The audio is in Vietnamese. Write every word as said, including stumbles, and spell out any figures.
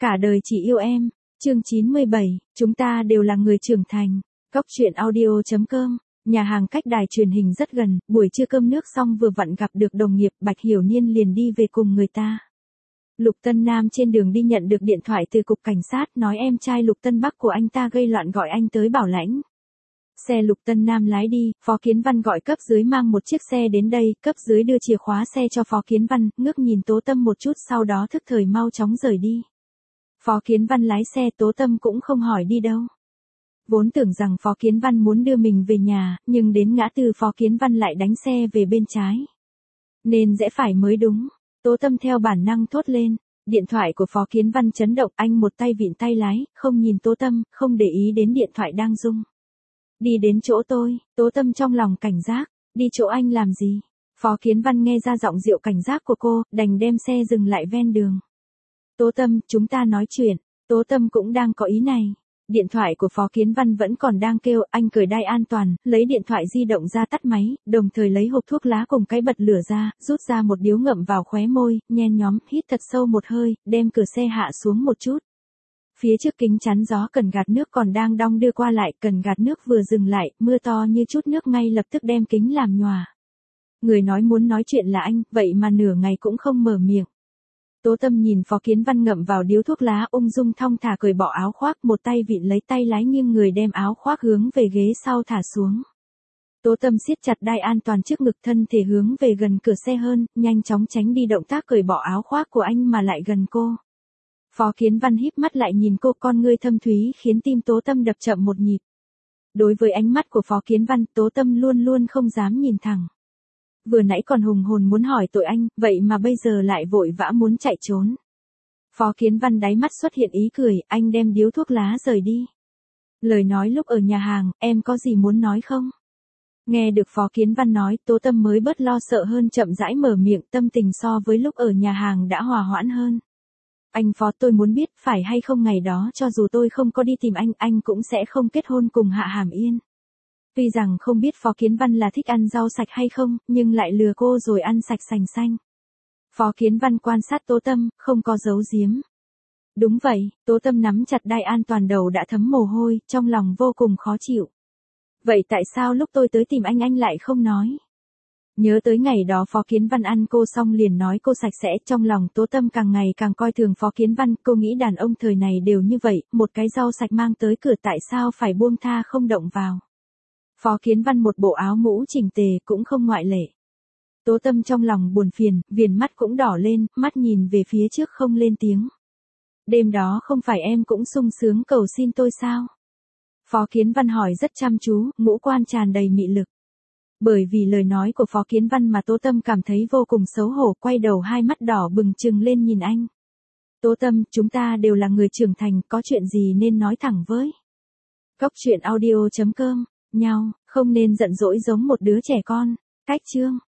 Cả đời chỉ yêu em. Chương chín mươi bảy, chúng ta đều là người trưởng thành. Cốc truyện audio chấm com. Nhà hàng cách đài truyền hình rất gần, buổi trưa cơm nước xong vừa vặn gặp được đồng nghiệp, Bạch Hiểu Niên liền đi về cùng người ta. Lục Tân Nam trên đường đi nhận được điện thoại từ cục cảnh sát nói em trai Lục Tân Bắc của anh ta gây loạn gọi anh tới bảo lãnh. Xe Lục Tân Nam lái đi, Phó Kiến Văn gọi cấp dưới mang một chiếc xe đến đây, cấp dưới đưa chìa khóa xe cho Phó Kiến Văn, ngước nhìn Tố Tâm một chút sau đó thức thời mau chóng rời đi. Phó Kiến Văn lái xe, Tố Tâm cũng không hỏi đi đâu. Vốn tưởng rằng Phó Kiến Văn muốn đưa mình về nhà, nhưng đến ngã tư Phó Kiến Văn lại đánh xe về bên trái. Nên rẽ phải mới đúng. Tố Tâm theo bản năng thốt lên. Điện thoại của Phó Kiến Văn chấn động, anh một tay vịn tay lái, không nhìn Tố Tâm, không để ý đến điện thoại đang rung. Đi đến chỗ tôi, Tố Tâm trong lòng cảnh giác, đi chỗ anh làm gì? Phó Kiến Văn nghe ra giọng dịu cảnh giác của cô, đành đem xe dừng lại ven đường. Tố Tâm, chúng ta nói chuyện. Tố Tâm cũng đang có ý này. Điện thoại của Phó Kiến Văn vẫn còn đang kêu, anh cởi đai an toàn, lấy điện thoại di động ra tắt máy, đồng thời lấy hộp thuốc lá cùng cái bật lửa ra, rút ra một điếu ngậm vào khóe môi, nhen nhóm, hít thật sâu một hơi, đem cửa xe hạ xuống một chút. Phía trước kính chắn gió cần gạt nước còn đang đong đưa qua lại, cần gạt nước vừa dừng lại, mưa to như chút nước ngay lập tức đem kính làm nhòa. Người nói muốn nói chuyện là anh, vậy mà nửa ngày cũng không mở miệng. Tố Tâm nhìn Phó Kiến Văn ngậm vào điếu thuốc lá, ung dung thong thả cởi bỏ áo khoác, một tay vịn lấy tay lái nghiêng người đem áo khoác hướng về ghế sau thả xuống. Tố Tâm siết chặt đai an toàn trước ngực, thân thể hướng về gần cửa xe hơn, nhanh chóng tránh đi động tác cởi bỏ áo khoác của anh mà lại gần cô. Phó Kiến Văn híp mắt lại nhìn cô, con ngươi thâm thúy khiến tim Tố Tâm đập chậm một nhịp. Đối với ánh mắt của Phó Kiến Văn, Tố Tâm luôn luôn không dám nhìn thẳng. Vừa nãy còn hùng hồn muốn hỏi tội anh, vậy mà bây giờ lại vội vã muốn chạy trốn. Phó Kiến Văn đáy mắt xuất hiện ý cười, anh đem điếu thuốc lá rời đi. Lời nói lúc ở nhà hàng, em có gì muốn nói không? Nghe được Phó Kiến Văn nói, Tố Tâm mới bớt lo sợ hơn, chậm rãi mở miệng, tâm tình so với lúc ở nhà hàng đã hòa hoãn hơn. Anh Phó, tôi muốn biết, phải hay không ngày đó cho dù tôi không có đi tìm anh, anh cũng sẽ không kết hôn cùng Hạ Hàm Yên. Tuy rằng không biết Phó Kiến Văn là thích ăn rau sạch hay không, nhưng lại lừa cô rồi ăn sạch sành xanh. Phó Kiến Văn quan sát Tố Tâm, không có giấu giếm. Đúng vậy, Tố Tâm nắm chặt đai an toàn, đầu đã thấm mồ hôi, trong lòng vô cùng khó chịu. Vậy tại sao lúc tôi tới tìm anh anh lại không nói? Nhớ tới ngày đó Phó Kiến Văn ăn cô xong liền nói cô sạch sẽ, trong lòng Tố Tâm càng ngày càng coi thường Phó Kiến Văn, cô nghĩ đàn ông thời này đều như vậy, một cái rau sạch mang tới cửa tại sao phải buông tha không động vào. Phó Kiến Văn một bộ áo mũ chỉnh tề cũng không ngoại lệ. Tố Tâm trong lòng buồn phiền, viền mắt cũng đỏ lên, mắt nhìn về phía trước không lên tiếng. Đêm đó không phải em cũng sung sướng cầu xin tôi sao? Phó Kiến Văn hỏi rất chăm chú, ngũ quan tràn đầy mị lực. Bởi vì lời nói của Phó Kiến Văn mà Tố Tâm cảm thấy vô cùng xấu hổ, quay đầu hai mắt đỏ bừng trừng lên nhìn anh. Tố Tâm, chúng ta đều là người trưởng thành, có chuyện gì nên nói thẳng với. Cốc truyện audio chấm com. Nhau, không nên giận dỗi giống một đứa trẻ con. Cách chương.